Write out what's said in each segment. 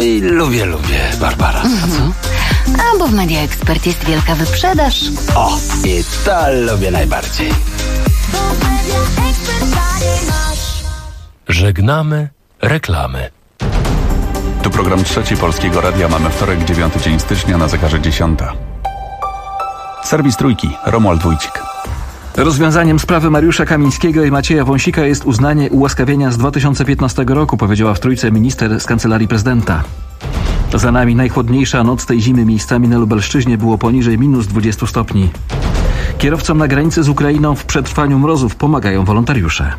i lubię, Barbara. A co? A bo w Media Expert jest wielka wyprzedaż. O, i to lubię najbardziej. Żegnamy reklamy. Tu program Trzeci Polskiego Radia. Mamy wtorek, 9 dzień stycznia, na zegarze 10. Serwis Trójki, Romuald Wójcik. Rozwiązaniem sprawy Mariusza Kamińskiego i Macieja Wąsika jest uznanie ułaskawienia z 2015 roku, powiedziała w Trójce minister z Kancelarii Prezydenta. Za nami najchłodniejsza noc tej zimy. Miejscami na Lubelszczyźnie było poniżej -20 stopni. Kierowcom na granicy z Ukrainą w przetrwaniu mrozów pomagają wolontariusze.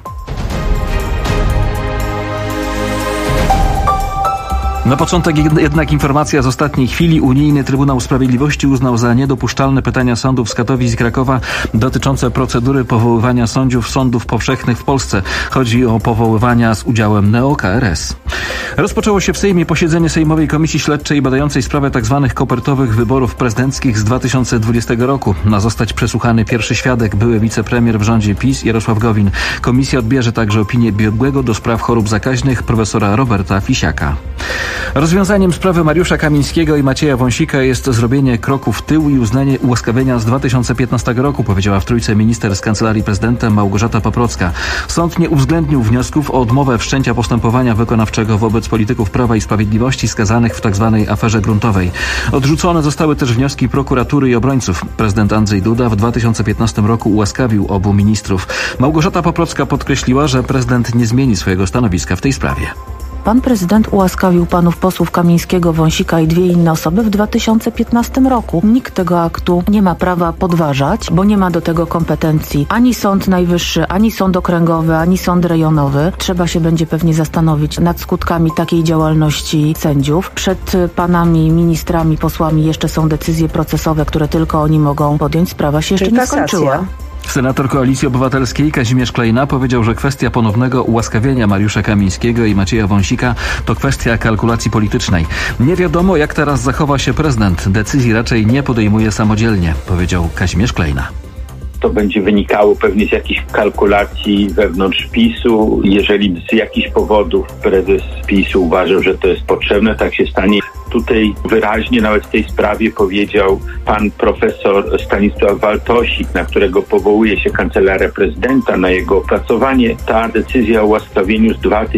Na początek jednak informacja z ostatniej chwili. Unijny Trybunał Sprawiedliwości uznał za niedopuszczalne pytania sądów z Katowic i Krakowa dotyczące procedury powoływania sędziów sądów powszechnych w Polsce. Chodzi o powoływania z udziałem neo-KRS. Rozpoczęło się w Sejmie posiedzenie Sejmowej Komisji Śledczej badającej sprawę tzw. kopertowych wyborów prezydenckich z 2020 roku. Ma zostać przesłuchany pierwszy świadek, były wicepremier w rządzie PiS Jarosław Gowin. Komisja odbierze także opinię biegłego do spraw chorób zakaźnych profesora Roberta Fisiaka. Rozwiązaniem sprawy Mariusza Kamińskiego i Macieja Wąsika jest zrobienie kroku w tył i uznanie ułaskawienia z 2015 roku, powiedziała w Trójce minister z Kancelarii Prezydenta Małgorzata Paprocka. Sąd nie uwzględnił wniosków o odmowę wszczęcia postępowania wykonawczego wobec polityków Prawa i Sprawiedliwości skazanych w tzw. aferze gruntowej. Odrzucone zostały też wnioski prokuratury i obrońców. Prezydent Andrzej Duda w 2015 roku ułaskawił obu ministrów. Małgorzata Paprocka podkreśliła, że prezydent nie zmieni swojego stanowiska w tej sprawie. Pan prezydent ułaskawił panów posłów Kamińskiego, Wąsika i 2 inne osoby w 2015 roku. Nikt tego aktu nie ma prawa podważać, bo nie ma do tego kompetencji ani Sąd Najwyższy, ani Sąd Okręgowy, ani Sąd Rejonowy. Trzeba się będzie pewnie zastanowić nad skutkami takiej działalności sędziów. Przed panami ministrami, posłami jeszcze są decyzje procesowe, które tylko oni mogą podjąć. Sprawa się jeszcze nie skończyła. Senator Koalicji Obywatelskiej Kazimierz Klejna powiedział, że kwestia ponownego ułaskawienia Mariusza Kamińskiego i Macieja Wąsika to kwestia kalkulacji politycznej. Nie wiadomo, jak teraz zachowa się prezydent. Decyzji raczej nie podejmuje samodzielnie, powiedział Kazimierz Klejna. To będzie wynikało pewnie z jakichś kalkulacji wewnątrz PiS-u. Jeżeli z jakichś powodów prezes PiS-u uważał, że to jest potrzebne, tak się stanie. Tutaj wyraźnie nawet w tej sprawie powiedział pan profesor Stanisław Waltosik, na którego powołuje się Kancelaria Prezydenta, na jego opracowanie. Ta decyzja o ułaskawieniu z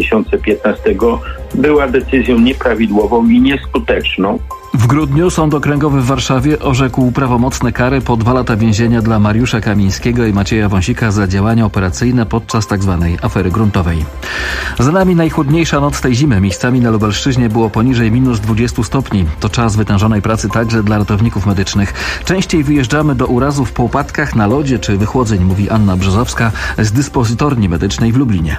2015 była decyzją nieprawidłową i nieskuteczną. W grudniu Sąd Okręgowy w Warszawie orzekł prawomocne kary po 2 lata więzienia dla Mariusza Kamińskiego i Macieja Wąsika za działania operacyjne podczas tzw. afery gruntowej. Za nami najchłodniejsza noc tej zimy. Miejscami na Lubelszczyźnie było poniżej -20 stopni. To czas wytężonej pracy także dla ratowników medycznych. Częściej wyjeżdżamy do urazów po upadkach, na lodzie czy wychłodzeń, mówi Anna Brzozowska z dyspozytorni medycznej w Lublinie.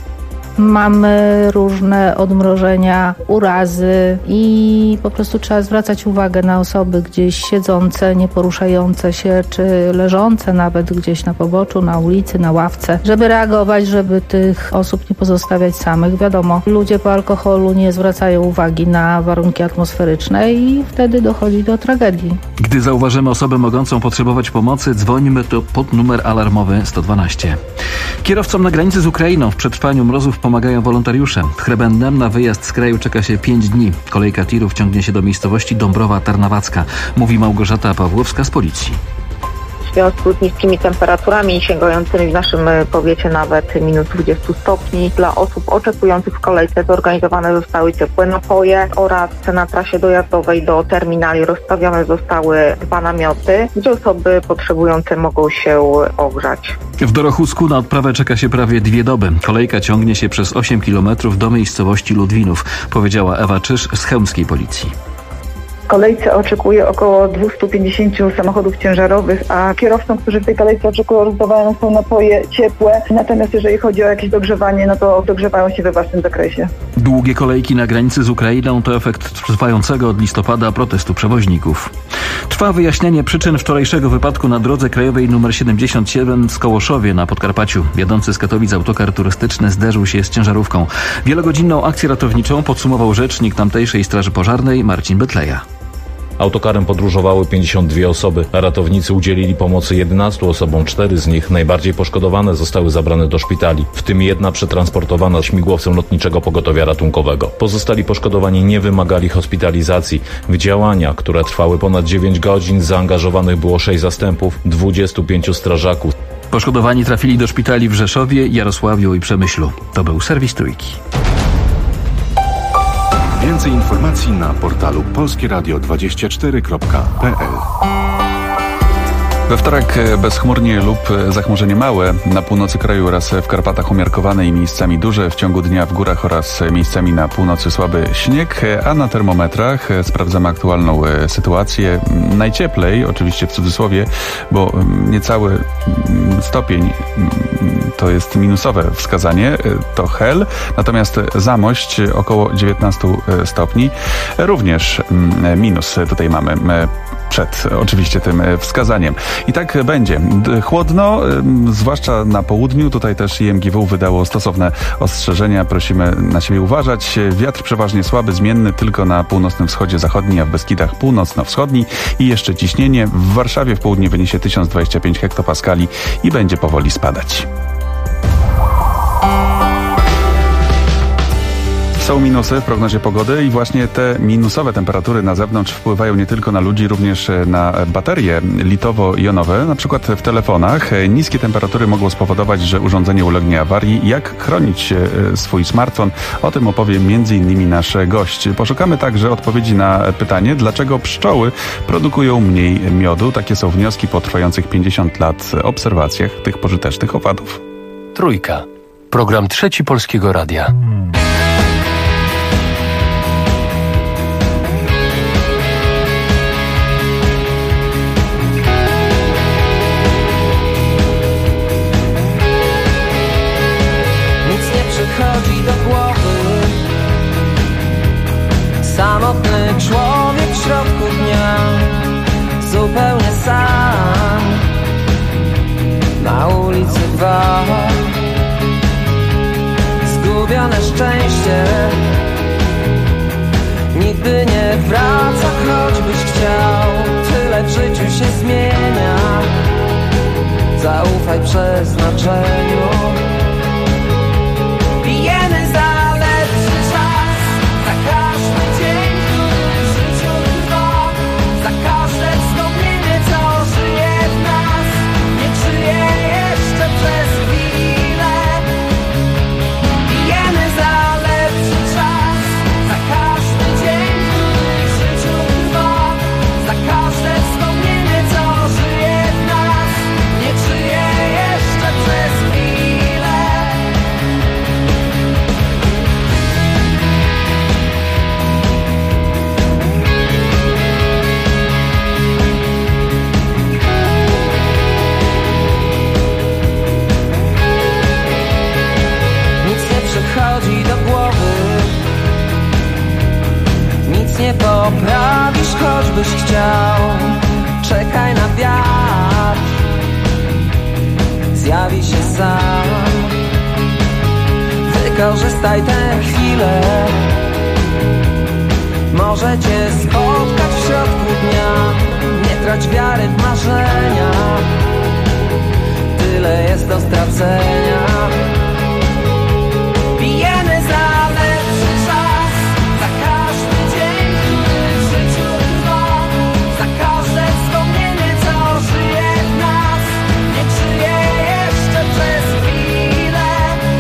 Mamy różne odmrożenia, urazy i po prostu trzeba zwracać uwagę na osoby gdzieś siedzące, nieporuszające się, czy leżące nawet gdzieś na poboczu, na ulicy, na ławce, żeby reagować, żeby tych osób nie pozostawiać samych. Wiadomo, ludzie po alkoholu nie zwracają uwagi na warunki atmosferyczne i wtedy dochodzi do tragedii. Gdy zauważymy osobę mogącą potrzebować pomocy, dzwońmy pod numer alarmowy 112. Kierowcom na granicy z Ukrainą w przetrwaniu mrozów pomagają wolontariusze. W Chrebendnem na wyjazd z kraju czeka się 5 dni. Kolejka tirów ciągnie się do miejscowości Dąbrowa Tarnawacka, mówi Małgorzata Pawłowska z Policji. W związku z niskimi temperaturami sięgającymi w naszym powiecie nawet -20 stopni. Dla osób oczekujących w kolejce zorganizowane zostały ciepłe napoje oraz na trasie dojazdowej do terminali rozstawione zostały 2 namioty, gdzie osoby potrzebujące mogą się ogrzać. W Dorochusku na odprawę czeka się prawie 2 doby. Kolejka ciągnie się przez 8 km do miejscowości Ludwinów, powiedziała Ewa Czysz z chełmskiej Policji. W kolejce oczekuje około 250 samochodów ciężarowych, a kierowcom, którzy w tej kolejce oczekują, rozdawane są napoje ciepłe. Natomiast jeżeli chodzi o jakieś dogrzewanie, no to dogrzewają się we własnym zakresie. Długie kolejki na granicy z Ukrainą to efekt trwającego od listopada protestu przewoźników. Trwa wyjaśnienie przyczyn wczorajszego wypadku na drodze krajowej nr 77 w Kołoszowie na Podkarpaciu. Jadący z Katowic autokar turystyczny zderzył się z ciężarówką. Wielogodzinną akcję ratowniczą podsumował rzecznik tamtejszej Straży Pożarnej Marcin Betleja. Autokarem podróżowały 52 osoby, a ratownicy udzielili pomocy 11 osobom. 4 z nich, najbardziej poszkodowane, zostały zabrane do szpitali, w tym 1 przetransportowana śmigłowcem Lotniczego Pogotowia Ratunkowego. Pozostali poszkodowani nie wymagali hospitalizacji. W działania, które trwały ponad 9 godzin, zaangażowanych było 6 zastępów, 25 strażaków. Poszkodowani trafili do szpitali w Rzeszowie, Jarosławiu i Przemyślu. To był serwis Trójki. Więcej informacji na portalu polskieradio24.pl. We wtorek bezchmurnie lub zachmurzenie małe, na północy kraju oraz w Karpatach umiarkowane i miejscami duże, w ciągu dnia w górach oraz miejscami na północy słaby śnieg, a na termometrach sprawdzamy aktualną sytuację. Najcieplej, oczywiście w cudzysłowie, bo niecały stopień to jest minusowe wskazanie, to Hel, natomiast Zamość około 19 stopni, również minus tutaj mamy przed oczywiście tym wskazaniem. I tak będzie. Chłodno, zwłaszcza na południu. Tutaj też IMGW wydało stosowne ostrzeżenia. Prosimy na siebie uważać. Wiatr przeważnie słaby, zmienny tylko na północnym wschodzie zachodni, a w Beskidach północno-wschodni. I jeszcze ciśnienie. W Warszawie w południe wyniesie 1025 hektopaskali i będzie powoli spadać. Są minusy w prognozie pogody i właśnie te minusowe temperatury na zewnątrz wpływają nie tylko na ludzi, również na baterie litowo-jonowe, na przykład w telefonach. Niskie temperatury mogą spowodować, że urządzenie ulegnie awarii. Jak chronić swój smartfon? O tym opowie m.in. nasz gość. Poszukamy także odpowiedzi na pytanie, dlaczego pszczoły produkują mniej miodu. Takie są wnioski po trwających 50 lat obserwacjach tych pożytecznych owadów. Trójka. Program Trzeci Polskiego Radia. Chodzi do głowy samotny człowiek w środku dnia, zupełnie sam na ulicy 2. Zgubione szczęście nigdy nie wraca, choćbyś chciał. Tyle w życiu się zmienia, zaufaj przeznaczeniu. Pijemy za lepszy czas, za każdy dzień, który w życiu trwa, za każde wspomnienie, co żyje w nas, nie żyje jeszcze przez chwilę. Pijemy za lepszy czas, za każdy dzień, który w życiu trwa, za każde wspomnienie, co żyje w nas, nie żyje jeszcze przez chwilę. Przychodzi do głowy, nic nie poprawisz, choćbyś chciał. Czekaj na wiatr, zjawi się sam. Wykorzystaj tę chwilę, może cię spotkać w środku dnia. Nie trać wiary w marzenia, tyle jest do stracenia. Pijemy za lepszy czas, za każdy dzień, który w życiu trwa, za każde wspomnienie, co żyje w nas, niech żyje jeszcze przez chwilę.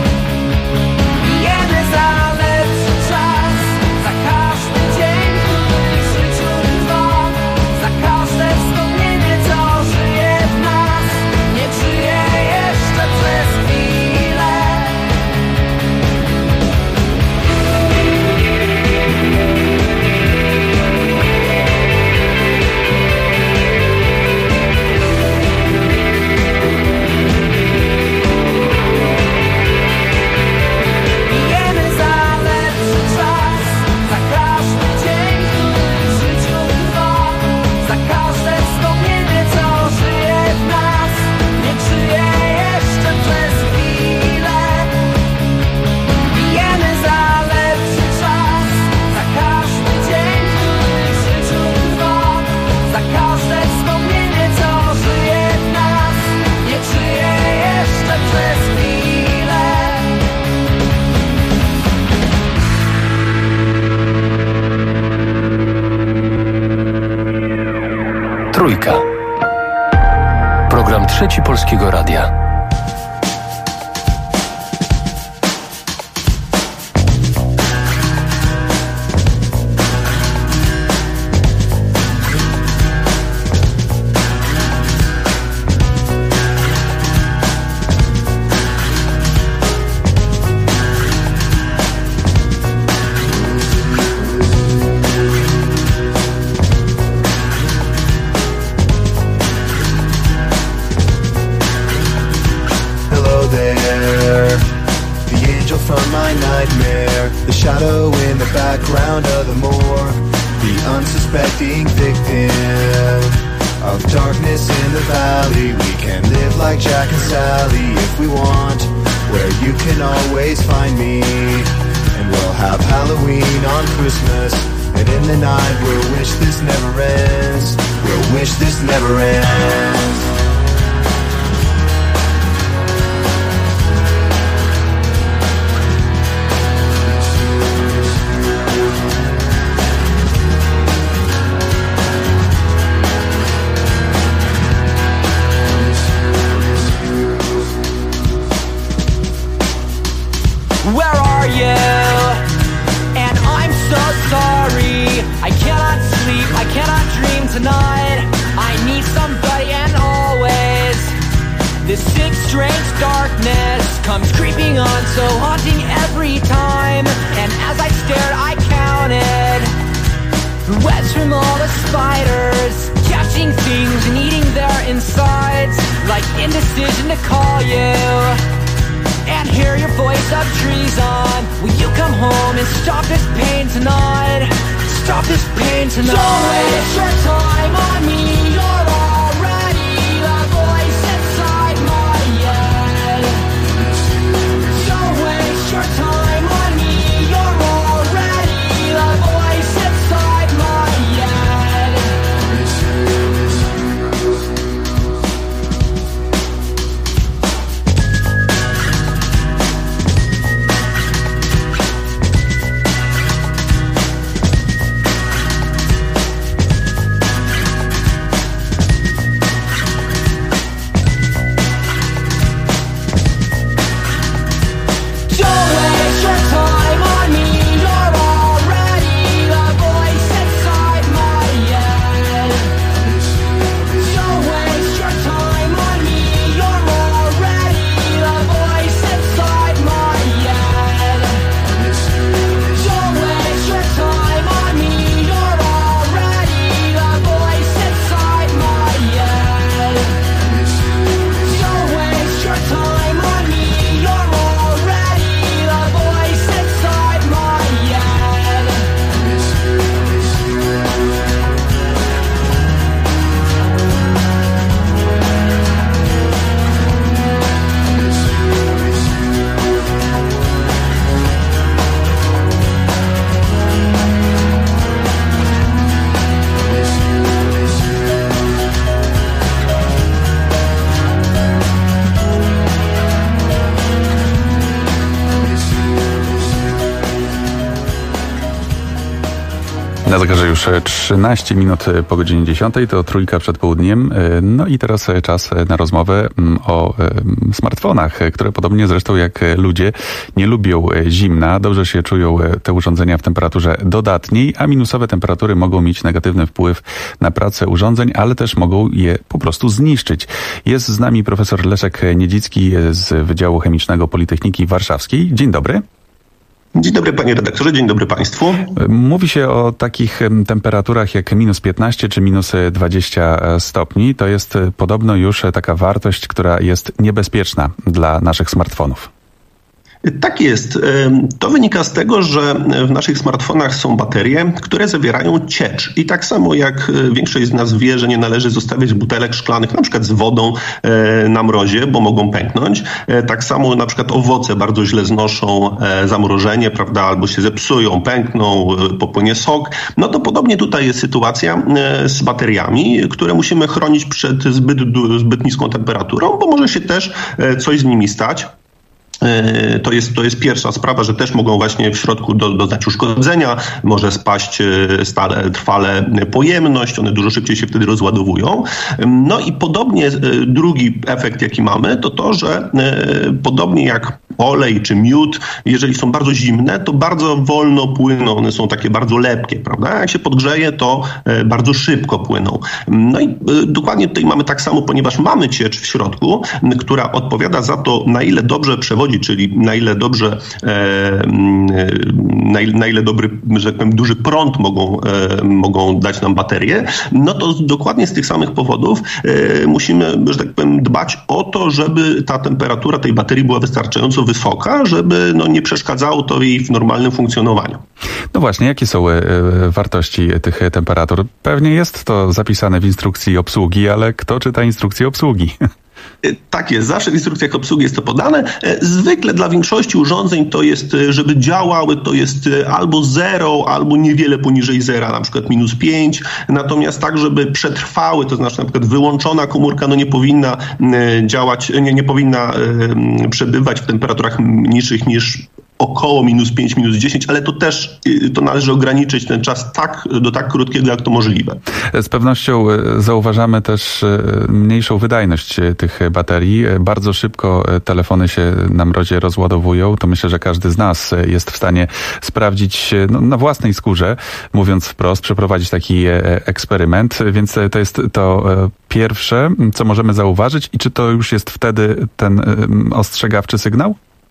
Pijemy za lepszy czas, za każdy dzień, który w życiu trwa, za każde wspomnienie, co żyje w nas, niech żyje jeszcze przez chwilę. Trójka. Program Trzeci Polskiego Radia. Shadow in the background of the morgue, the unsuspecting victim of darkness in the valley. We can live like Jack and Sally if we want, where you can always find me. And we'll have Halloween on Christmas, and in the night we'll wish this never ends. We'll wish this never ends. Where are you? And I'm so sorry. I cannot sleep, I cannot dream tonight. I need somebody and always. This sick, strange darkness comes creeping on, so haunting every time. And as I stared, I counted webs from all the spiders, catching things and eating their insides, like indecision to call you and hear your voice of treason. Will you come home and stop this pain tonight? Stop this pain tonight. Don't waste your time on me. You're already the voice inside my head. Don't waste your time on me. You're already the voice inside my head. Na zegarze już 13 minut po godzinie 10, to Trójka przed południem. No i teraz czas na rozmowę o smartfonach, które podobnie zresztą jak ludzie nie lubią zimna. Dobrze się czują te urządzenia w temperaturze dodatniej, a minusowe temperatury mogą mieć negatywny wpływ na pracę urządzeń, ale też mogą je po prostu zniszczyć. Jest z nami profesor Leszek Niedzicki z Wydziału Chemicznego Politechniki Warszawskiej. Dzień dobry. Dzień dobry panie redaktorze, dzień dobry państwu. Mówi się o takich temperaturach jak minus 15 czy minus 20 stopni. To jest podobno już taka wartość, która jest niebezpieczna dla naszych smartfonów. Tak jest. To wynika z tego, że w naszych smartfonach są baterie, które zawierają ciecz. I tak samo jak większość z nas wie, że nie należy zostawiać butelek szklanych, na przykład z wodą na mrozie, bo mogą pęknąć. Tak samo na przykład owoce bardzo źle znoszą zamrożenie, prawda, albo się zepsują, pękną, popłynie sok. No to podobnie tutaj jest sytuacja z bateriami, które musimy chronić przed zbyt niską temperaturą, bo może się też coś z nimi stać. To jest pierwsza sprawa, że też mogą właśnie w środku doznać uszkodzenia, może spaść trwale pojemność, one dużo szybciej się wtedy rozładowują. No i podobnie drugi efekt, jaki mamy, to, że podobnie jak olej czy miód, jeżeli są bardzo zimne, to bardzo wolno płyną, one są takie bardzo lepkie, prawda? Jak się podgrzeje, to bardzo szybko płyną. No i dokładnie tutaj mamy tak samo, ponieważ mamy ciecz w środku, która odpowiada za to, na ile dobrze przewodzi, czyli na ile dobrze, na ile dobry, że tak powiem, duży prąd mogą dać nam baterie, no to dokładnie z tych samych powodów musimy, że tak powiem, dbać o to, żeby ta temperatura tej baterii była wystarczająco wysoka, żeby nie przeszkadzało to jej w normalnym funkcjonowaniu. No właśnie, jakie są wartości tych temperatur? Pewnie jest to zapisane w instrukcji obsługi, ale kto czyta instrukcję obsługi? Tak jest, zawsze w instrukcjach obsługi jest to podane. Zwykle dla większości urządzeń to jest, żeby działały, to jest albo 0, albo niewiele poniżej 0, na przykład -5. Natomiast tak, żeby przetrwały, to znaczy na przykład wyłączona komórka nie powinna działać, nie powinna przebywać w temperaturach niższych niż około -5, -10, ale to też należy ograniczyć ten czas do tak krótkiego, jak to możliwe. Z pewnością zauważamy też mniejszą wydajność tych baterii. Bardzo szybko telefony się na mrozie rozładowują. To myślę, że każdy z nas jest w stanie sprawdzić na własnej skórze, mówiąc wprost, przeprowadzić taki eksperyment. Więc to jest to pierwsze, co możemy zauważyć. I czy to już jest wtedy ten ostrzegawczy sygnał?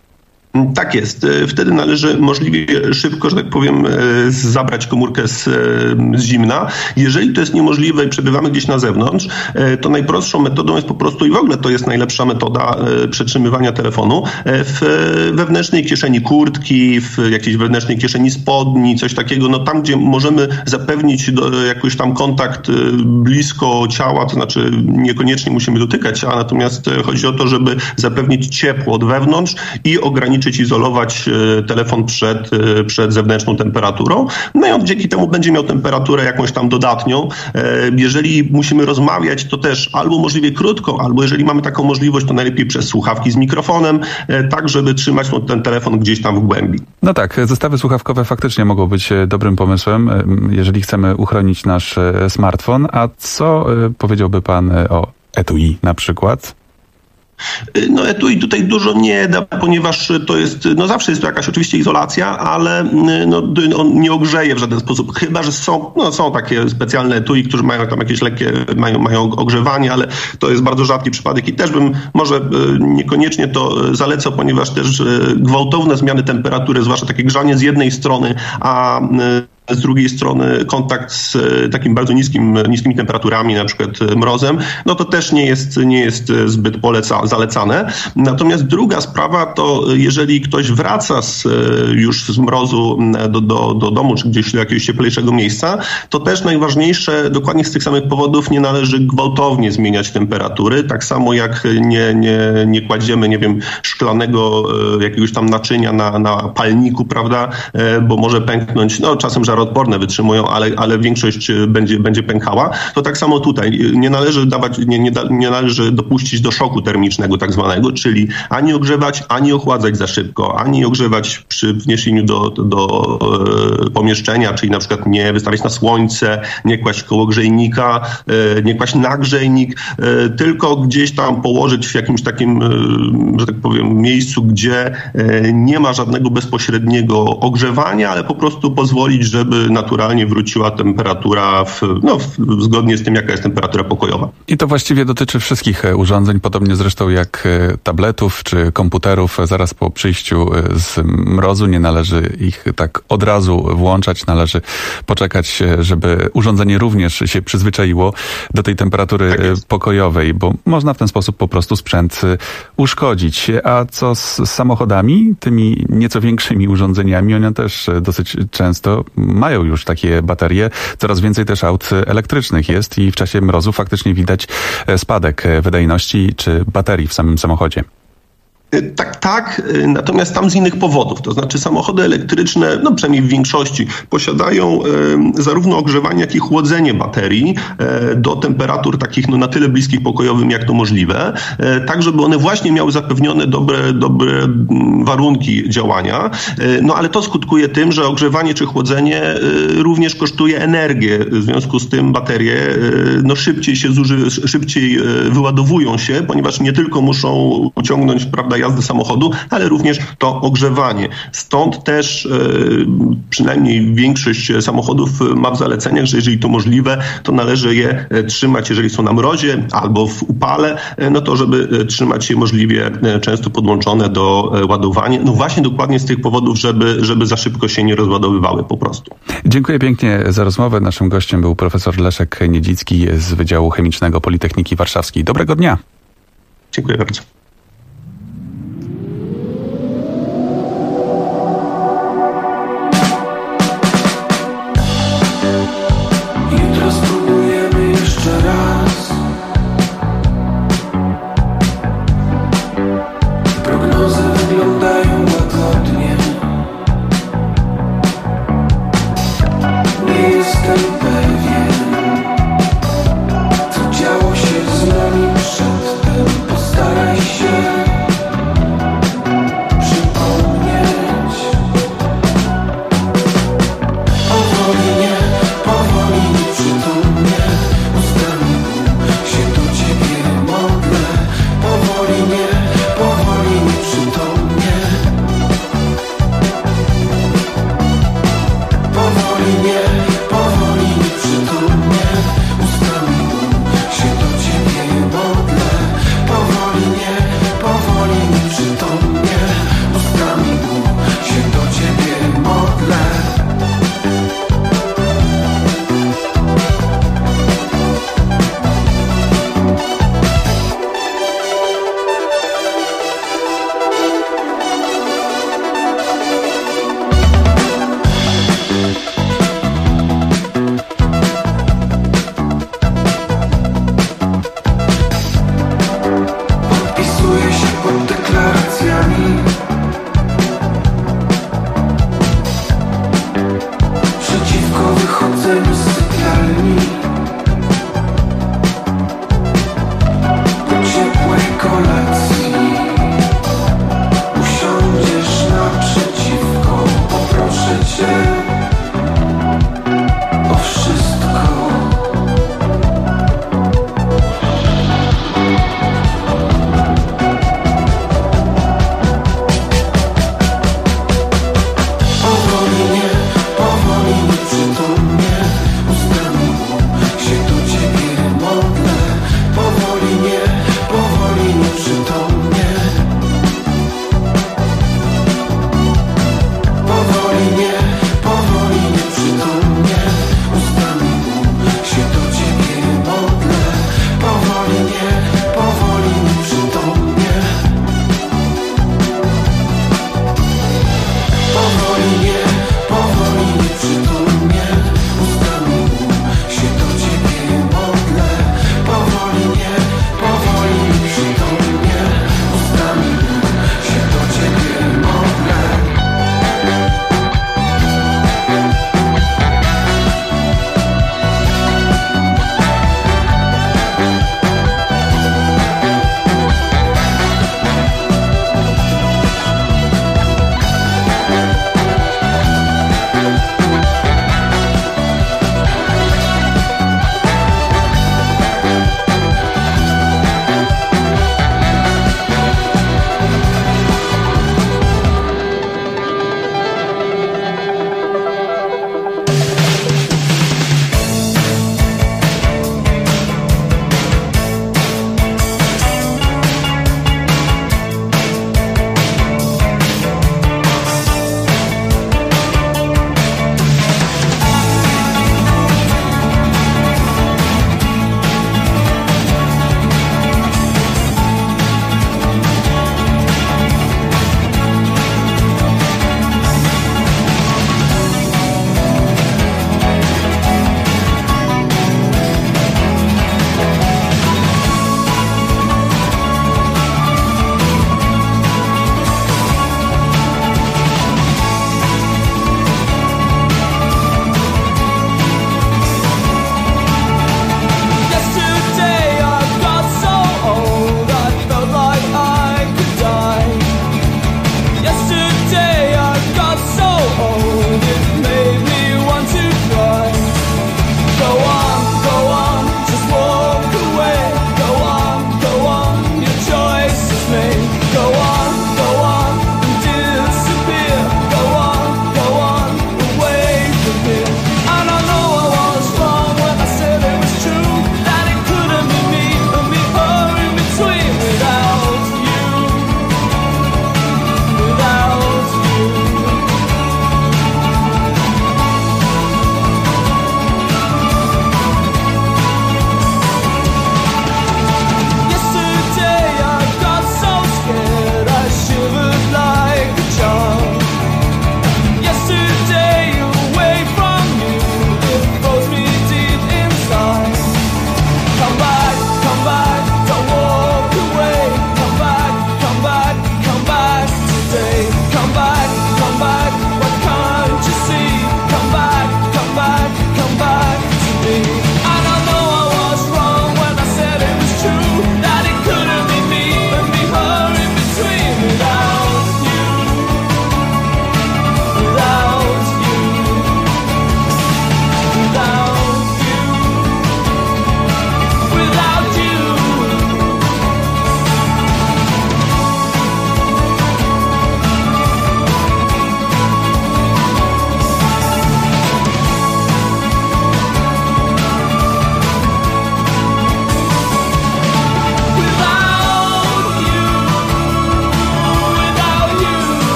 Tak jest. Wtedy należy możliwie szybko, że tak powiem, zabrać komórkę z zimna. Jeżeli to jest niemożliwe i przebywamy gdzieś na zewnątrz, to najprostszą metodą jest po prostu, i w ogóle to jest najlepsza metoda przetrzymywania telefonu, w wewnętrznej kieszeni kurtki, w jakiejś wewnętrznej kieszeni spodni, coś takiego, tam gdzie możemy zapewnić jakiś tam kontakt blisko ciała, to znaczy niekoniecznie musimy dotykać ciała, natomiast chodzi o to, żeby zapewnić ciepło od wewnątrz i ograniczyć, izolować telefon przed zewnętrzną temperaturą. No i on dzięki temu będzie miał temperaturę jakąś tam dodatnią. Jeżeli musimy rozmawiać, to też albo możliwie krótko, albo jeżeli mamy taką możliwość, to najlepiej przez słuchawki z mikrofonem, tak żeby trzymać ten telefon gdzieś tam w głębi. No tak, zestawy słuchawkowe faktycznie mogą być dobrym pomysłem, jeżeli chcemy uchronić nasz smartfon. A co powiedziałby pan o etui na przykład? Etui tutaj dużo nie da, ponieważ to jest, zawsze jest to jakaś oczywiście izolacja, ale on nie ogrzeje w żaden sposób, chyba że są takie specjalne etui, które mają tam jakieś lekkie, mają ogrzewanie, ale to jest bardzo rzadki przypadek i też bym może niekoniecznie to zalecał, ponieważ też gwałtowne zmiany temperatury, zwłaszcza takie grzanie z jednej strony, a z drugiej strony kontakt z takim bardzo niskimi temperaturami, na przykład mrozem, to też nie jest zbyt zalecane. Natomiast druga sprawa to, jeżeli ktoś wraca już z mrozu do domu, czy gdzieś do jakiegoś cieplejszego miejsca, to też najważniejsze, dokładnie z tych samych powodów, nie należy gwałtownie zmieniać temperatury. Tak samo jak nie kładziemy, nie wiem, szklanego jakiegoś tam naczynia na palniku, prawda, bo może pęknąć, czasem żaroodporne wytrzymują, ale większość będzie pękała. To tak samo tutaj. Nie należy dopuścić do szoku termicznego tak zwanego, czyli ani ogrzewać, ani ochładzać za szybko, ani ogrzewać przy wniesieniu do pomieszczenia, czyli na przykład nie wystawiać na słońce, nie kłaść koło grzejnika, nie kłaść na grzejnik, tylko gdzieś tam położyć w jakimś takim, że tak powiem, miejscu, gdzie nie ma żadnego bezpośredniego ogrzewania, ale po prostu pozwolić, żeby naturalnie wróciła temperatura zgodnie z tym, jaka jest temperatura pokojowa. I to właściwie dotyczy wszystkich urządzeń, podobnie zresztą jak tabletów czy komputerów. Zaraz po przyjściu z mrozu nie należy ich tak od razu włączać, należy poczekać, żeby urządzenie również się przyzwyczaiło do tej temperatury pokojowej, bo można w ten sposób po prostu sprzęt uszkodzić. A co z samochodami, tymi nieco większymi urządzeniami, one też dosyć często mają już takie baterie. Coraz więcej też aut elektrycznych jest i w czasie mrozu faktycznie widać spadek wydajności czy baterii w samym samochodzie. Tak, natomiast tam z innych powodów. To znaczy samochody elektryczne, przynajmniej w większości, posiadają zarówno ogrzewanie, jak i chłodzenie baterii do temperatur takich na tyle bliskich pokojowym, jak to możliwe, tak żeby one właśnie miały zapewnione dobre warunki działania. Ale to skutkuje tym, że ogrzewanie czy chłodzenie również kosztuje energię. W związku z tym baterie szybciej wyładowują się, ponieważ nie tylko muszą uciągnąć, jazdy samochodu, ale również to ogrzewanie. Stąd też przynajmniej większość samochodów ma w zaleceniach, że jeżeli to możliwe, to należy je trzymać, jeżeli są na mrozie albo w upale, to żeby trzymać je możliwie często podłączone do ładowania. Właśnie dokładnie z tych powodów, żeby za szybko się nie rozładowywały po prostu. Dziękuję pięknie za rozmowę. Naszym gościem był profesor Leszek Niedzicki z Wydziału Chemicznego Politechniki Warszawskiej. Dobrego dnia. Dziękuję bardzo. Co działo się z nami przedtem, postaraj się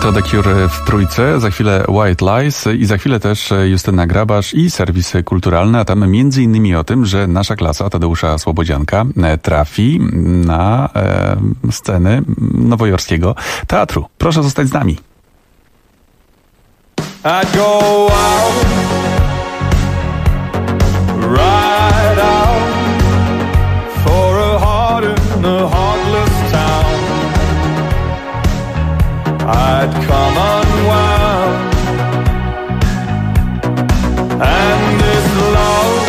To The Cure w Trójce, za chwilę White Lies i za chwilę też Justyna Grabasz i serwisy kulturalne, a tam między innymi o tym, że nasza klasa Tadeusza Słobodzianka trafi na sceny nowojorskiego teatru. Proszę zostać z nami. I'd go out, ride out for a heart in a heartless town. I'd come unwound, and this love,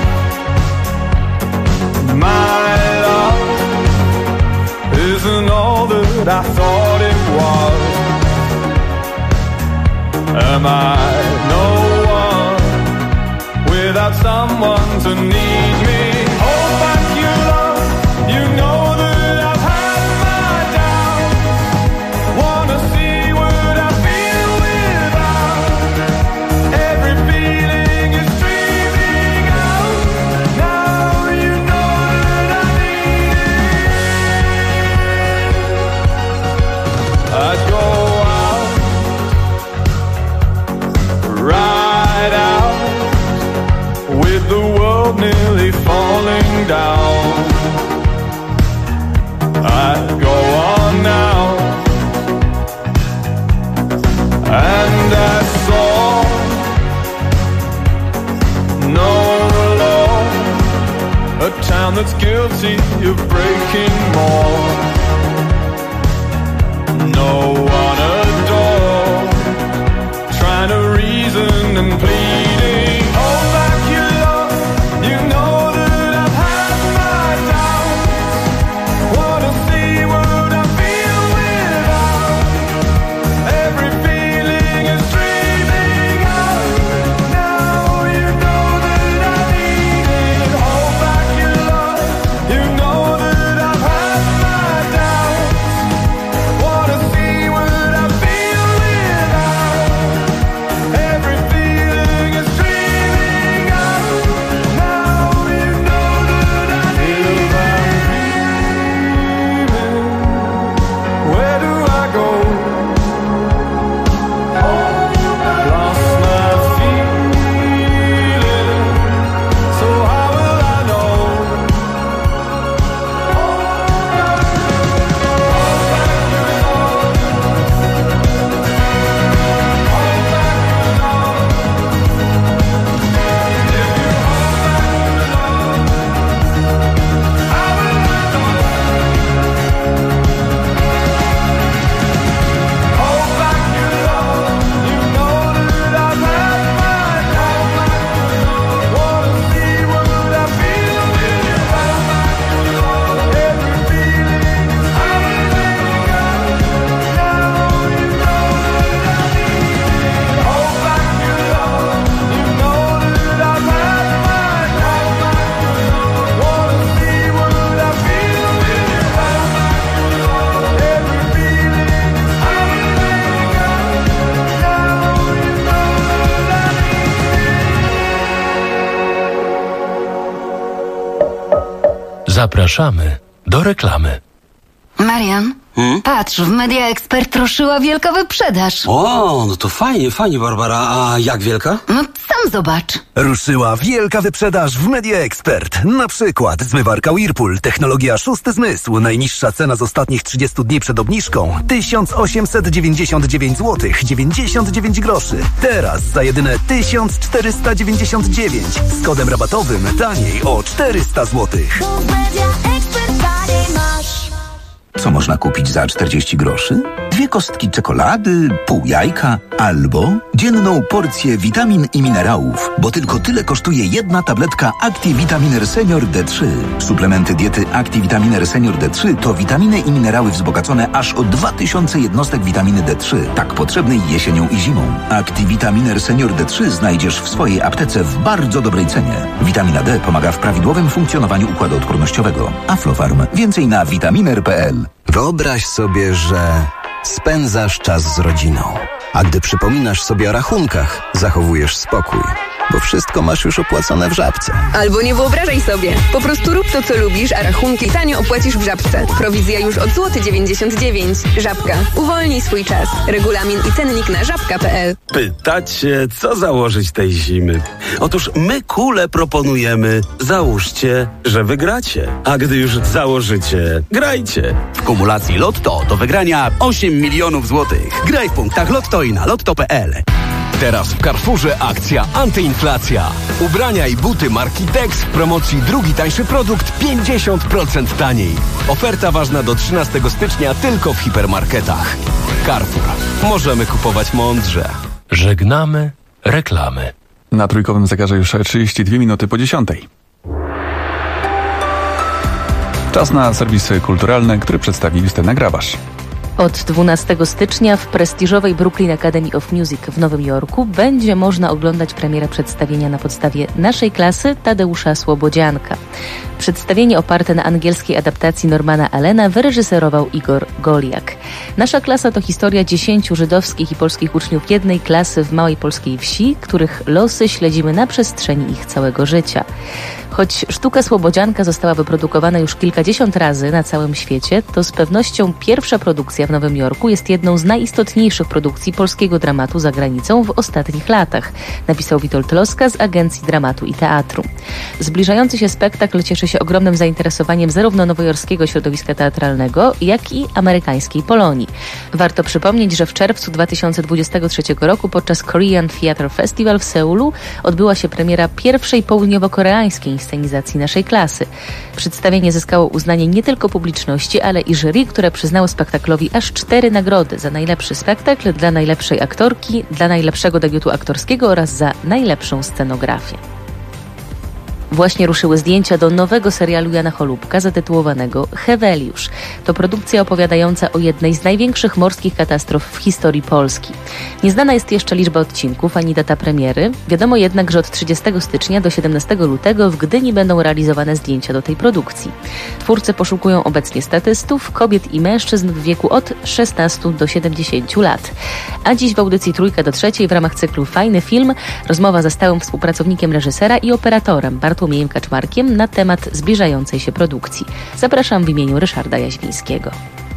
my love, isn't all that I thought it was. Am I no one without someone to need me? Hold back your love, you know that I've had my doubts. Wanna see what I feel without. Every feeling is streaming out. Now you know that I need it. I'd go ride out with the world nearly falling down. I'd go on now, and I saw no law, a town that's guilty of breaking more. No one adore, trying to reason and pleading. Hold back your love, you know that I've had my doubts. Wanna see what I feel without. Every feeling is streaming out. Now you know that I need it. Hold back your love, you know that I've had my doubts. Wanna see what I feel without. Every feeling is streaming out. Now you know that I need it. Where do I go? Lost my feeling. So how will I know? Zapraszamy do reklamy. Marian, patrz, w Media Expert ruszyła wielka wyprzedaż. O, no to fajnie, Barbara. A jak wielka? No sam zobacz. Ruszyła wielka wyprzedaż w Media Expert. Na przykład zmywarka Whirlpool, technologia szósty zmysł. Najniższa cena z ostatnich 30 dni przed obniżką 1899 zł 99 groszy. Teraz za jedyne 1499 z kodem rabatowym taniej o 400 zł. Co można kupić za 40 groszy? 2 kostki czekolady, pół jajka albo dzienną porcję witamin i minerałów, bo tylko tyle kosztuje jedna tabletka Activitaminer Senior D3. Suplementy diety Activitaminer Senior D3 to witaminy i minerały wzbogacone aż o 2000 jednostek witaminy D3, tak potrzebnej jesienią i zimą. Activitaminer Senior D3 znajdziesz w swojej aptece w bardzo dobrej cenie. Witamina D pomaga w prawidłowym funkcjonowaniu układu odpornościowego. Aflofarm. Więcej na vitaminer.pl. Wyobraź sobie, że spędzasz czas z rodziną, a gdy przypominasz sobie o rachunkach, zachowujesz spokój. bo wszystko masz już opłacone w Żabce. Albo nie wyobrażaj sobie. Po prostu rób to, co lubisz, a rachunki tanio opłacisz w Żabce. Prowizja już od złoty 99 zł. Żabka. Uwolnij swój czas. Regulamin i cennik na żabka.pl. Pytacie, co założyć tej zimy? Otóż my kule proponujemy. Załóżcie, że wygracie. A gdy już założycie, grajcie. W kumulacji Lotto do wygrania 8 milionów złotych. Graj w punktach Lotto i na lotto.pl. Teraz w Carrefourze akcja antyinflacja. Ubrania i buty marki Tex w promocji drugi tańszy produkt 50% taniej. Oferta ważna do 13 stycznia tylko w hipermarketach. Carrefour. Możemy kupować mądrze. Żegnamy reklamy. Na trójkowym zegarze już 32 minuty po 10. Czas na serwisy kulturalne, który przedstawi Justyna Grabasz. Od 12 stycznia w prestiżowej Brooklyn Academy of Music w Nowym Jorku będzie można oglądać premierę przedstawienia na podstawie naszej klasy Tadeusza Słobodzianka. Przedstawienie oparte na angielskiej adaptacji Normana Allena wyreżyserował Igor Goliak. Nasza klasa to historia 10 żydowskich i polskich uczniów jednej klasy w małej polskiej wsi, których losy śledzimy na przestrzeni ich całego życia. Choć sztuka Słobodzianka została wyprodukowana już kilkadziesiąt razy na całym świecie, to z pewnością pierwsza produkcja w Nowym Jorku jest jedną z najistotniejszych produkcji polskiego dramatu za granicą w ostatnich latach, napisał Witold Loska z Agencji Dramatu i Teatru. Zbliżający się spektakl cieszy się ogromnym zainteresowaniem zarówno nowojorskiego środowiska teatralnego, jak i amerykańskiej Polonii. Warto przypomnieć, że w czerwcu 2023 roku podczas Korean Theatre Festival w Seulu odbyła się premiera pierwszej południowo-koreańskiej inscenizacji naszej klasy. Przedstawienie zyskało uznanie nie tylko publiczności, ale i jury, które przyznało spektaklowi aż 4 nagrody za najlepszy spektakl, dla najlepszej aktorki, dla najlepszego debiutu aktorskiego oraz za najlepszą scenografię. Właśnie ruszyły zdjęcia do nowego serialu Jana Cholubka zatytułowanego Heweliusz. To produkcja opowiadająca o jednej z największych morskich katastrof w historii Polski. Nieznana jest jeszcze liczba odcinków ani data premiery. Wiadomo jednak, że od 30 stycznia do 17 lutego w Gdyni będą realizowane zdjęcia do tej produkcji. Twórcy poszukują obecnie statystów, kobiet i mężczyzn w wieku od 16 do 70 lat. A dziś w audycji Trójka do Trzeciej w ramach cyklu Fajny Film rozmowa ze stałym współpracownikiem reżysera i operatorem Bartłomiejem Kaczmarkiem na temat zbliżającej się produkcji. Zapraszam w imieniu Ryszarda Jaźwińskiego.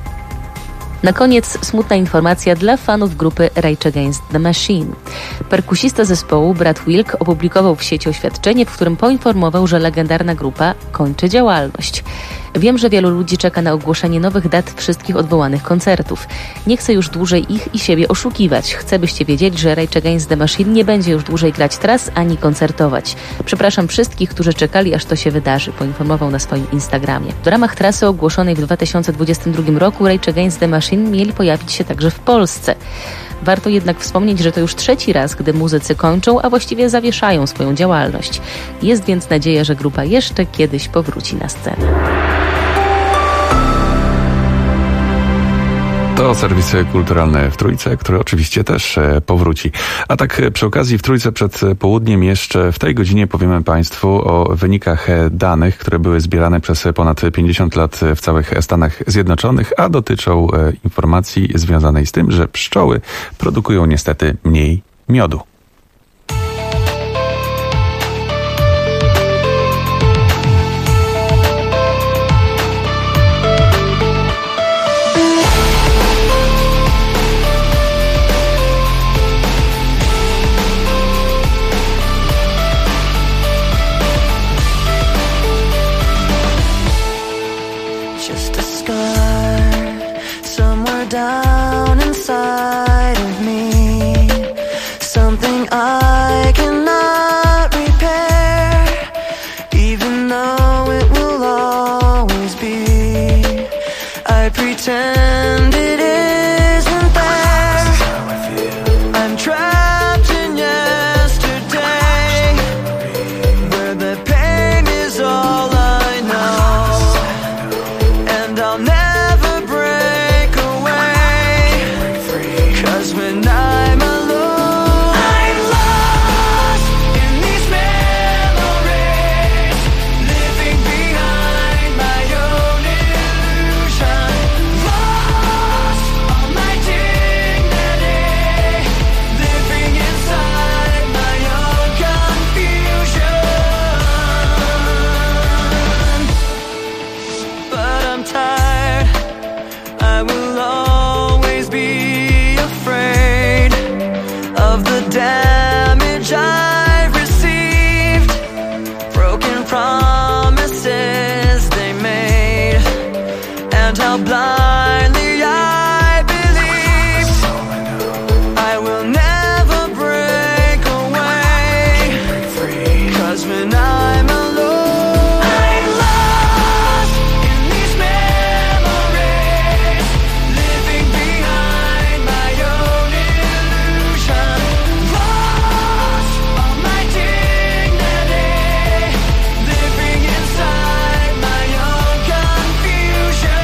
Na koniec smutna informacja dla fanów grupy Rage Against the Machine. Perkusista zespołu Brad Wilk opublikował w sieci oświadczenie, w którym poinformował, że legendarna grupa kończy działalność. Wiem, że wielu ludzi czeka na ogłoszenie nowych dat wszystkich odwołanych koncertów. Nie chcę już dłużej ich i siebie oszukiwać. Chcę, byście wiedzieli, że Rage Against the Machine nie będzie już dłużej grać tras ani koncertować. Przepraszam wszystkich, którzy czekali, aż to się wydarzy, poinformował na swoim Instagramie. W ramach trasy ogłoszonej w 2022 roku Rage Against the Machine mieli pojawić się także w Polsce. Warto jednak wspomnieć, że to już 3. raz, gdy muzycy kończą, a właściwie zawieszają swoją działalność. Jest więc nadzieja, że grupa jeszcze kiedyś powróci na scenę. To serwisy kulturalne w Trójce, który oczywiście też powróci. A tak przy okazji w Trójce przed południem jeszcze w tej godzinie powiemy Państwu o wynikach danych, które były zbierane przez ponad 50 lat w całych Stanach Zjednoczonych, a dotyczą informacji związanej z tym, że pszczoły produkują niestety mniej miodu. Down inside of me, something I cannot repair, even though it will always be. I pretend it isn't there. I'm trapped in yesterday, where the pain is all I know, and I'll never when I'm alone, I'm lost in these memories, living behind my own illusion, lost and how blindly I believe. I will never break away, 'cause when I'm alone, I'm lost in these memories, living behind my own illusion, lost all my dignity, living inside my own confusion.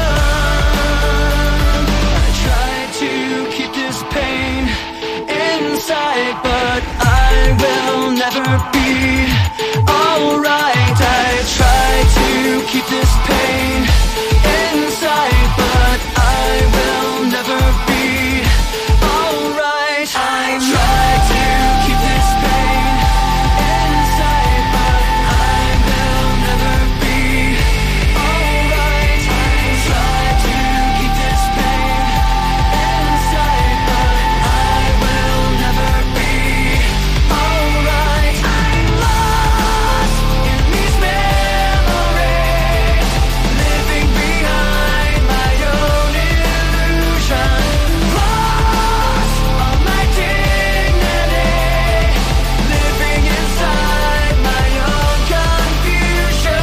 I try to keep this pain inside, but I will never be alright. I try to keep this pain inside, but I will never be alright. I try to keep this pain inside, but I will never be alright. I try to keep this pain inside, but I will never be alright. I'm lost in these memories, living behind my own illusion, lost all my dignity, living inside my own confusion.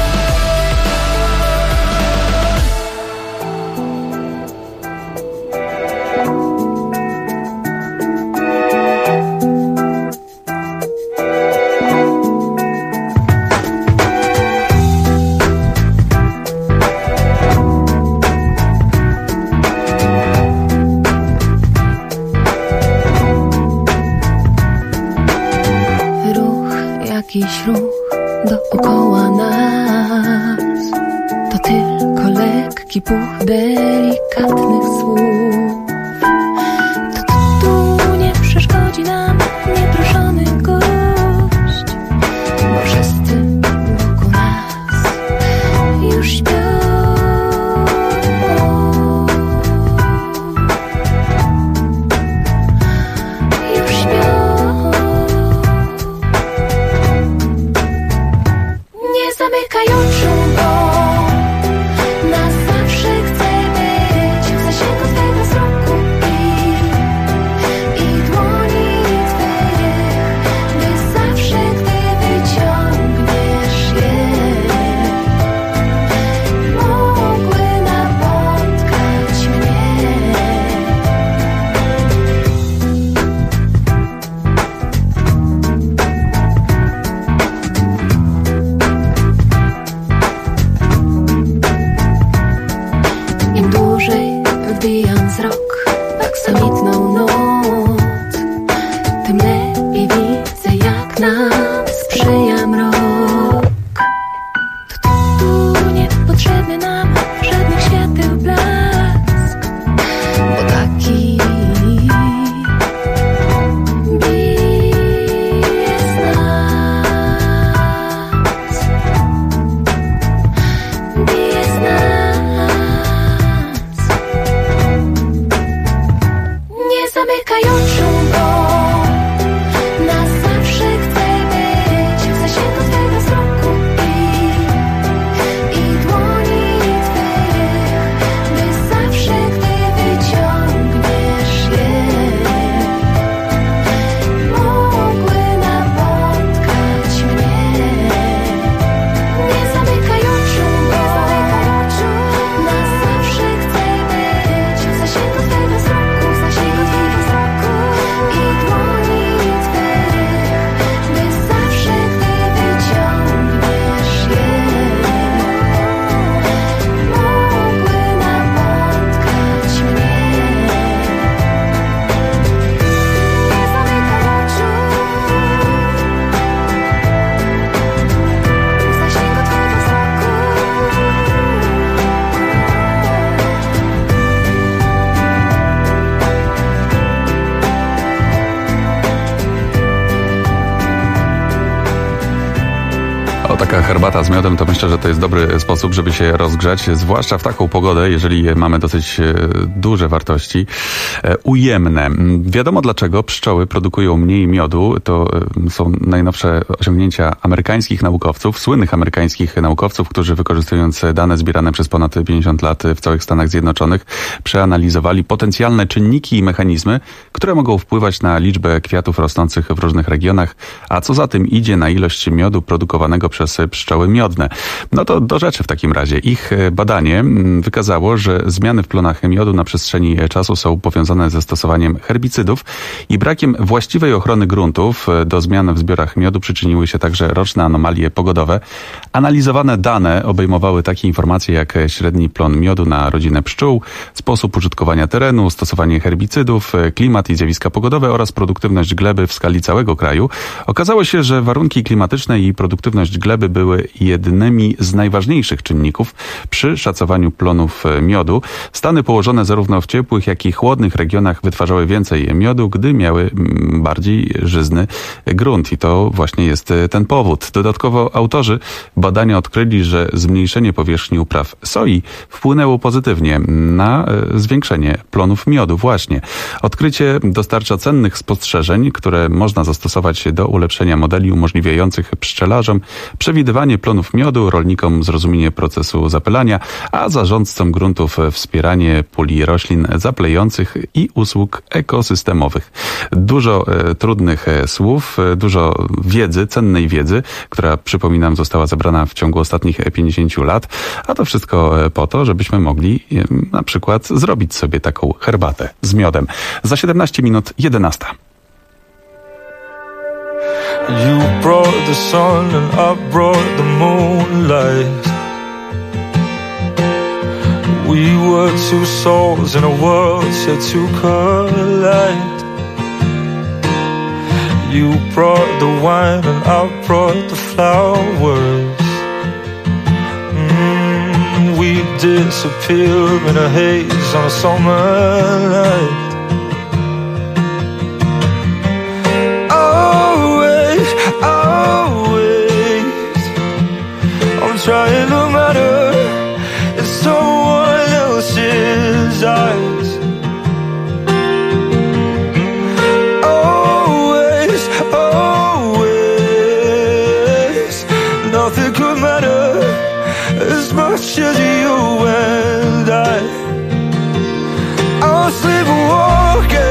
Ruch, jakiś ruch dookoła nas, to tylko lekki puch delikatnych słów. To tu nie przeszkodzi nam nieproszony gość, bo wszyscy wokół nas już śpią. Już śpią. Nie zamykaj oczu, bo na zawsze chcę być w zasięgu twego wzroku i dłoni twych, by zawsze, gdy wyciągniesz je, Taka herbata z miodem to myślę, że to jest dobry sposób, żeby się rozgrzać, zwłaszcza w taką pogodę, jeżeli mamy dosyć duże wartości ujemne. Wiadomo dlaczego pszczoły produkują mniej miodu. To są najnowsze osiągnięcia amerykańskich naukowców, słynnych amerykańskich naukowców, którzy wykorzystując dane zbierane przez ponad 50 lat w całych Stanach Zjednoczonych, przeanalizowali potencjalne czynniki i mechanizmy, które mogą wpływać na liczbę kwiatów rosnących w różnych regionach, a co za tym idzie na ilość miodu produkowanego przez pszczoły miodne. No to do rzeczy w takim razie. Ich badanie wykazało, że zmiany w plonach miodu na przestrzeni czasu są powiązane ze stosowaniem herbicydów i brakiem właściwej ochrony gruntów. Do zmian w zbiorach miodu przyczyniły się także roczne anomalie pogodowe. Analizowane dane obejmowały takie informacje jak średni plon miodu na rodzinę pszczół, sposób użytkowania terenu, stosowanie herbicydów, klimat i zjawiska pogodowe oraz produktywność gleby w skali całego kraju. Okazało się, że warunki klimatyczne i produktywność gleby były jednymi z najważniejszych czynników przy szacowaniu plonów miodu. Stany położone zarówno w ciepłych, jak i chłodnych regionach wytwarzały więcej miodu, gdy miały bardziej żyzny grunt. I to właśnie jest ten powód. Dodatkowo autorzy badania odkryli, że zmniejszenie powierzchni upraw soi wpłynęło pozytywnie na zwiększenie plonów miodu właśnie. Odkrycie dostarcza cennych spostrzeżeń, które można zastosować do ulepszenia modeli umożliwiających pszczelarzom przewidywanie plonów miodu, rolnikom zrozumienie procesu zapylania, a zarządcom gruntów wspieranie puli roślin zaplejących i usług ekosystemowych. Dużo trudnych słów, dużo wiedzy, cennej wiedzy, która, przypominam, została zebrana w ciągu ostatnich 50 lat, a to wszystko po to, żebyśmy mogli na przykład zrobić sobie taką herbatę z miodem. Za 17 minut 11. You brought the sun and I brought the moonlight. We were two souls in a world set to collide. You brought the wine and I brought the flowers. We disappear in a haze on a summer night. I'm trying to matter in someone else's eyes. Always, always, nothing could matter as much as you and I. I'll sleepwalking.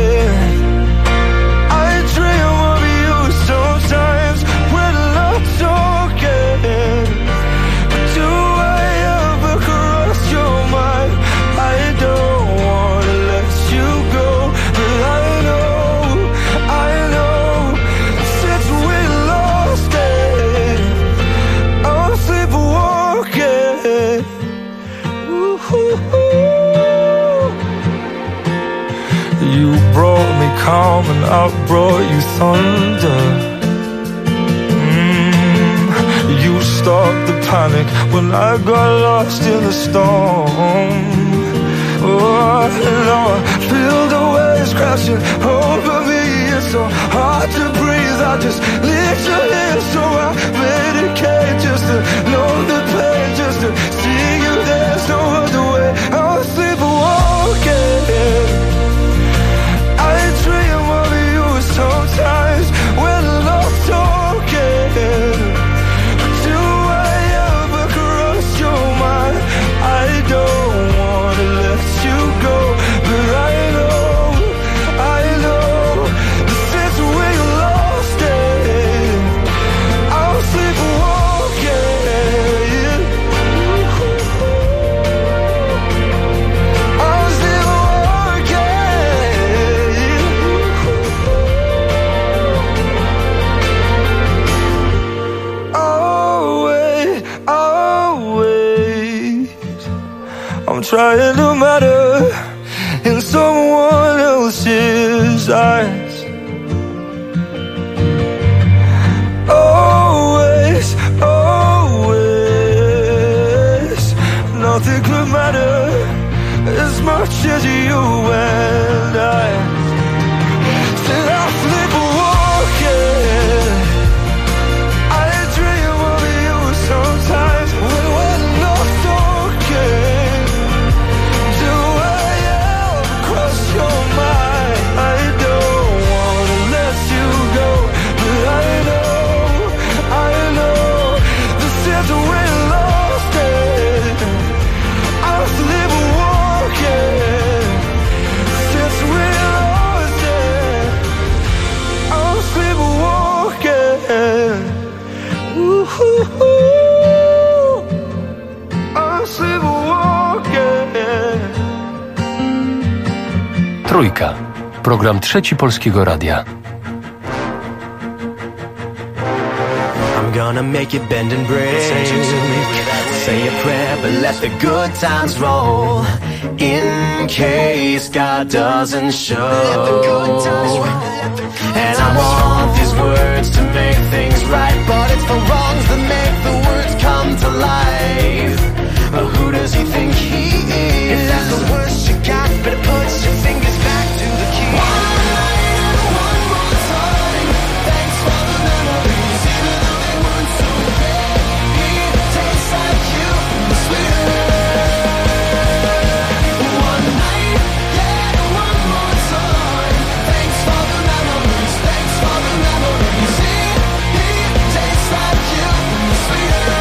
Calm and I brought you thunder. You stopped the panic when I got lost in the storm. Oh, now I feel the waves crashing over me. It's so hard to breathe. I just lift your hand so I medicate just to know the pain, just to see you. There's no other way. I'll sleepwalking. Sometimes when I'm talking, do I ever cross your mind? I don't wanna let you go, but I know that since we lost it, I'll sleepwalking. I'll sleepwalking. I'm trying to matter in someone else's eyes. Always, always, nothing could matter as much as you and I. Till I sleepwalking, I dream of you civil war, yeah. Trójka. Program Trzeci Polskiego Radia. I'm gonna make it bend and break. Say a prayer, but let the good times roll. In case God doesn't show. And I want these words to make things right, but it's the wrongs that make the words come to life. But who does he think he is? If that's the worst you got, better put your fingers back to the key. One more time. Thanks for the memories, even though they weren't so great. It tastes like you, sweeter. One night, yeah, one more time. Thanks for the memories, thanks for the memories. It tastes like you, sweeter.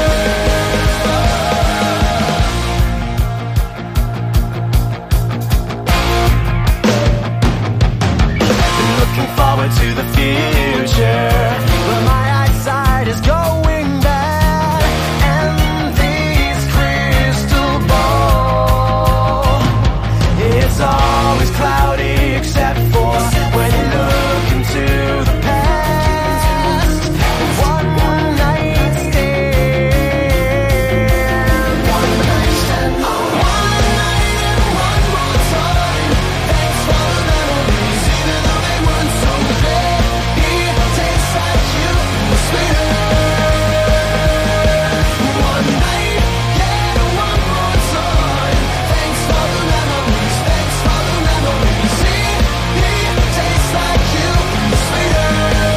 Looking forward to the future, but my eyesight is going bad, and this crystal ball, it's always cloudy except for when you look into the past. One night stand, one night stand, one night and one more time. Thanks for the memories, even though they weren't so great. It tastes like you, sweeter. One night, yeah, one more time. Thanks for the memories, thanks for the memories. It tastes like you, sweeter.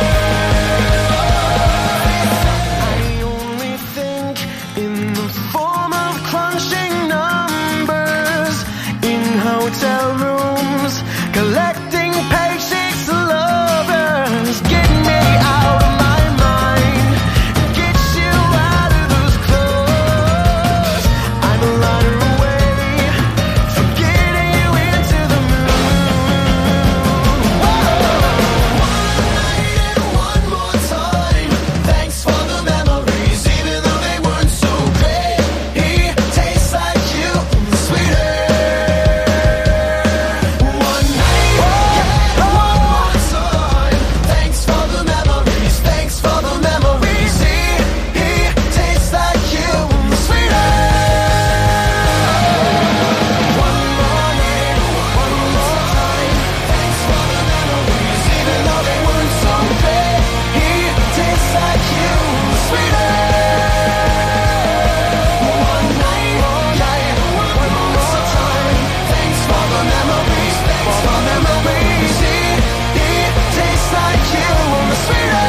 I only think in the form of crunching numbers in hotel rooms, collecting paychecks of lovers. Get me out of my mind, get you out of those clothes. I'm a runner away from getting you into the moon. One night and one more time. Thanks for the memories, even though they weren't so great. It tastes like you, sweeter. One night, yeah, one more time. Thanks for the memories, thanks for the memories. It tastes like you, sweeter. One more night, one more time. Thanks for the memories, even though they weren't so great. It tastes like you, sweeter. One night, yeah, one more time. Thanks for the memories, thanks for the memories. It tastes like you, sweeter.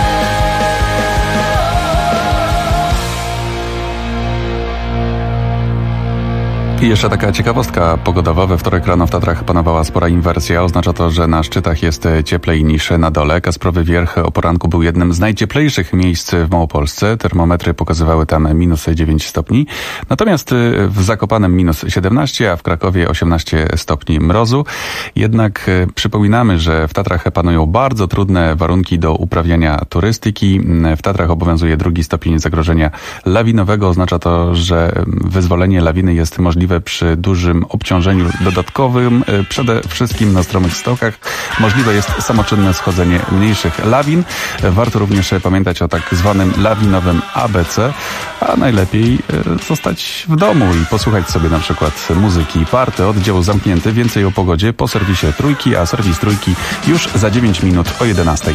I jeszcze taka ciekawostka pogodowa. We wtorek rano w Tatrach panowała spora inwersja. Oznacza to, że na szczytach jest cieplej niż na dole. Kasprowy Wierch o poranku był jednym z najcieplejszych miejsc w Małopolsce. Termometry pokazywały tam minus 9 stopni. Natomiast w Zakopanem minus 17, a w Krakowie 18 stopni mrozu. Jednak przypominamy, że w Tatrach panują bardzo trudne warunki do uprawiania turystyki. W Tatrach obowiązuje 2 stopień zagrożenia lawinowego. Oznacza to, że wyzwolenie lawiny jest możliwe przy dużym obciążeniu dodatkowym, przede wszystkim na stromych stokach. Możliwe jest samoczynne schodzenie mniejszych lawin. Warto również pamiętać o tak zwanym lawinowym ABC, a najlepiej zostać w domu i posłuchać sobie na przykład muzyki. Party, oddział zamknięty. Więcej o pogodzie po serwisie Trójki, a serwis Trójki już za 9 minut o 11.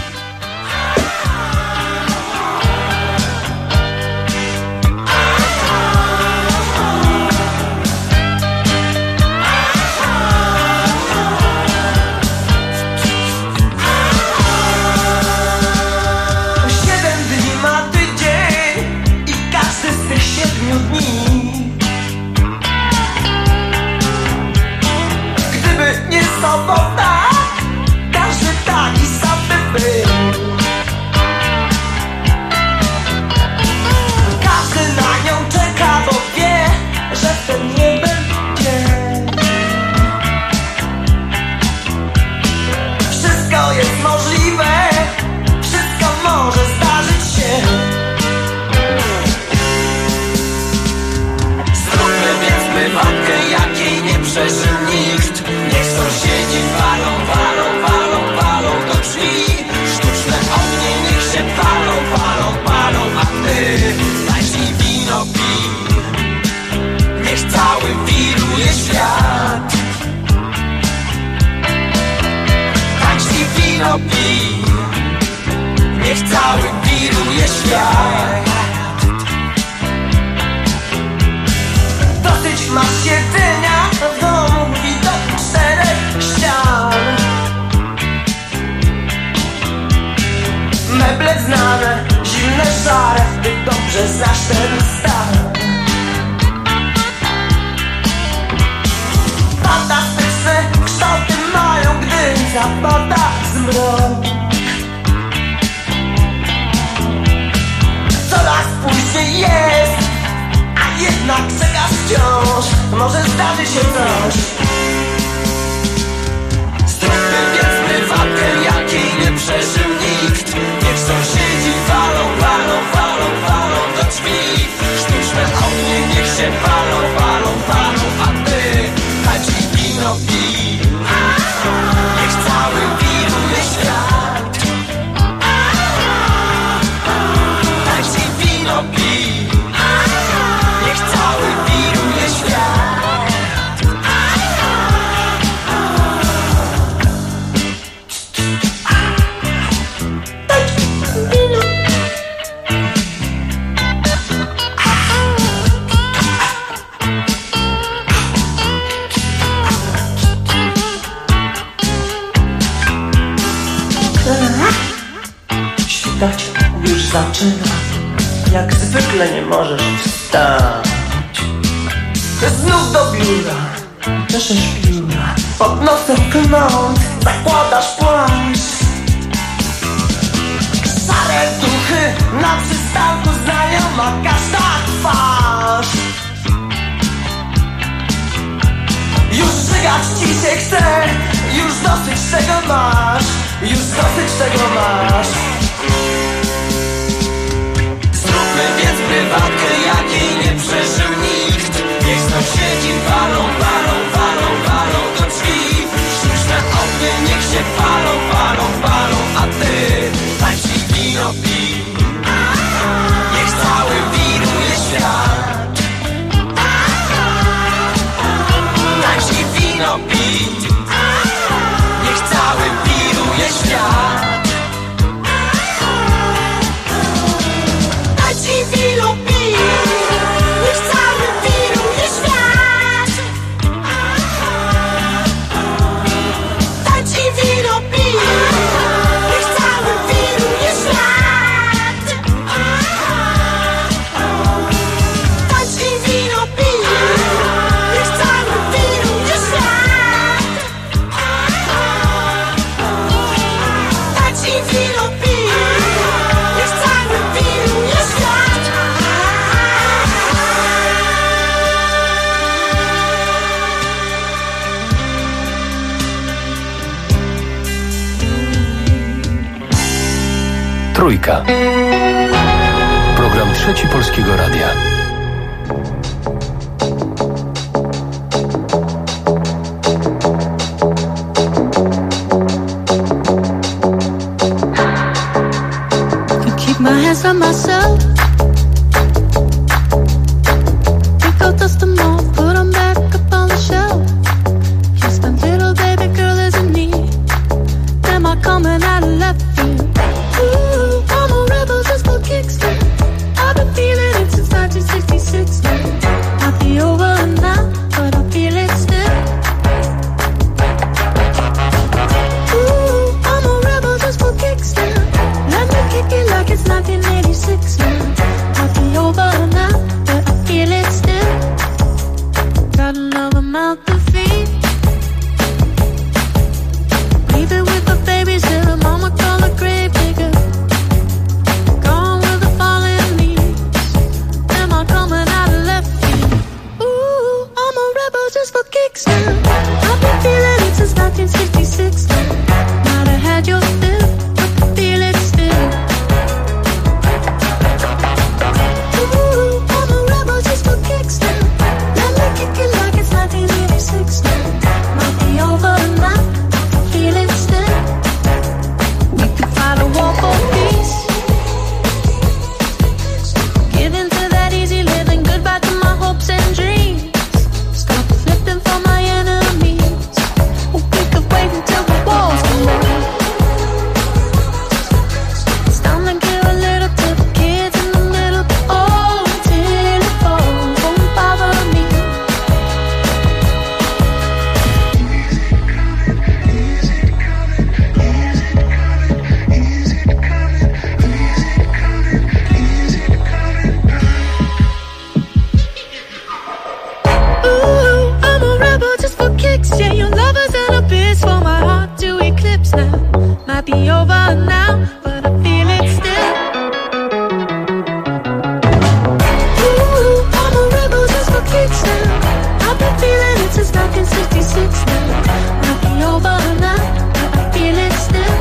Gdyby nie sobota, każdy taki sam by był. świat. Dosyć masz jedzenia w domu i do 4 ścian. Meble znane, zimne, szare, ty dobrze znasz ten stan. Fantastyczne kształty mają, gdy zapada zmrok. Coraz później jest, a jednak czekasz wciąż. Może zdarzy się coś. Zróbmy więc prywatkę, jakiej nie przeżył nikt. Niech sąsiedzi walą, walą, walą, walą do drzwi. Sztuczne ognie niech się walą, walą, walą, a ty tańcz i wino pij. Niech cały wiruje świat. Tańcz i wino pij. Niech cały wiruje świat. Świtać już zaczyna, jak zwykle nie możesz wstać. Znów do biura, czeszesz pióra, pod nosem klnąc, zakładasz płaszcz. Szare duchy na przystanku, znajoma każda twarz. Już żygać ci się chce, już dosyć tego masz, już dosyć tego masz. Zróbmy więc prywatkę, jakiej nie przeżył nikt. Niech sąsiedzi walą, walą, walą, walą do drzwi. Sztuczne ognie niech się palą, palą, palą, a ty tańcz i wino pij. Niech cały wiruje świat. Tańcz i wino pij. Niech cały wiruje świat. Tańcz i wino pij. Niech cały wiruje świat. Tańcz i wino pij. Niech cały wiruje świat. Tańcz i wino pij. Niech cały wiruje świat. Tańcz i wino pij. Niech cały wiruje świat. Trójka. Program Trzeci Polskiego Radia. Could keep my hands on myself. Pick up, dust them off, put them back up on the shelf. Yes, my little baby girl is in need. Am I coming out of left field? Ooh, I'm a rebel just for kicks. I've been feeling it since 1966 now. Might be over now, but I feel it still. Ooh, I'm a rebel just for kicks now. Let me kick it like it's 1986 now. Might be over now, but I feel it still. Got another mouth to feed. Leave it with the babies till the mama call a grave digger. Gone with the fallen leaves. Am I coming out of left field? Ooh, I'm a rebel just for kicks now. I've been feeling it since 1966 now. Might have had your fill, but I feel it still. Ooh, I'm a rebel just for kicks now. Let me kick it like it's 1986 now. Might be over now, I feel it still. We could fight a war for peace. Give in to that easy living, goodbye to my hopes and dreams. Stop flipping for my enemies. We could wait kicks. Yeah, your lover's an abyss for my heart to eclipse now. Might be over now, but I feel it still. Ooh, I'm a rebel just for kicks now. I've been feeling it since 1966 now. Might be over now, but I feel it still.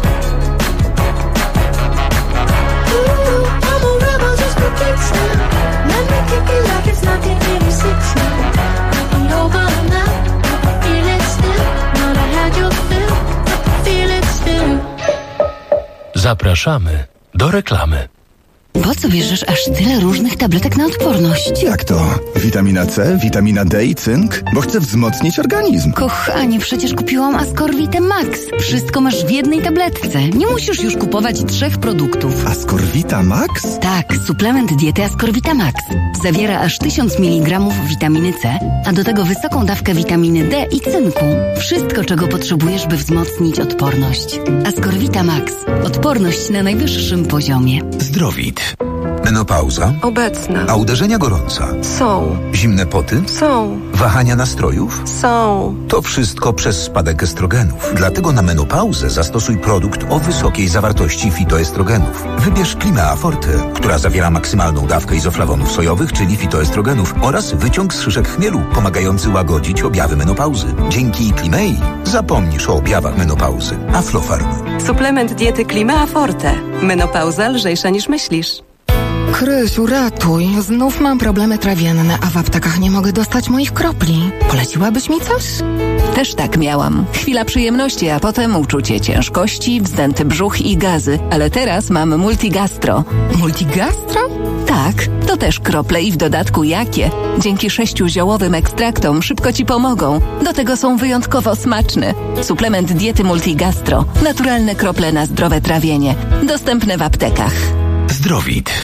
Ooh, I'm a rebel just for kicks now. Let me kick it like it's 1986 now. Might be over now, but I feel it still. Not I had your fill, but I feel it still. Zapraszamy do reklamy. Po co bierzesz aż tyle różnych tabletek na odporność? Jak to? Witamina C, witamina D i cynk? Bo chcę wzmocnić organizm. Kochanie, przecież kupiłam Ascorvite Max. Wszystko masz w jednej tabletce. Nie musisz już kupować 3 produktów. Ascorvita Max? Tak, suplement diety Ascorvita Max. Zawiera aż 1000 mg witaminy C, a do tego wysoką dawkę witaminy D i cynku. Wszystko, czego potrzebujesz, by wzmocnić odporność. Ascorvita Max. Odporność na najwyższym poziomie. Zdrowit. Menopauza? Obecna. A uderzenia gorąca? Są. Zimne poty? Są. Wahania nastrojów? Są. To wszystko przez spadek estrogenów. Dlatego na menopauzę zastosuj produkt o wysokiej zawartości fitoestrogenów. Wybierz Climea Forte, która zawiera maksymalną dawkę izoflawonów sojowych, czyli fitoestrogenów, oraz wyciąg z szyszek chmielu, pomagający łagodzić objawy menopauzy. Dzięki Climei zapomnisz o objawach menopauzy. Aflofarm. Suplement diety Climea Forte. Menopauza lżejsza niż myślisz. Krysiu, ratuj. Znów mam problemy trawienne, a w aptekach nie mogę dostać moich kropli. Poleciłabyś mi coś? Też tak miałam. Chwila przyjemności, a potem uczucie ciężkości, wzdęty brzuch i gazy. Ale teraz mam Multigastro. Multigastro? Tak, to też krople i w dodatku jakie. Dzięki 6 ziołowym ekstraktom szybko Ci pomogą. Do tego są wyjątkowo smaczne. Suplement diety Multigastro. Naturalne krople na zdrowe trawienie. Dostępne w aptekach. Zdrowit.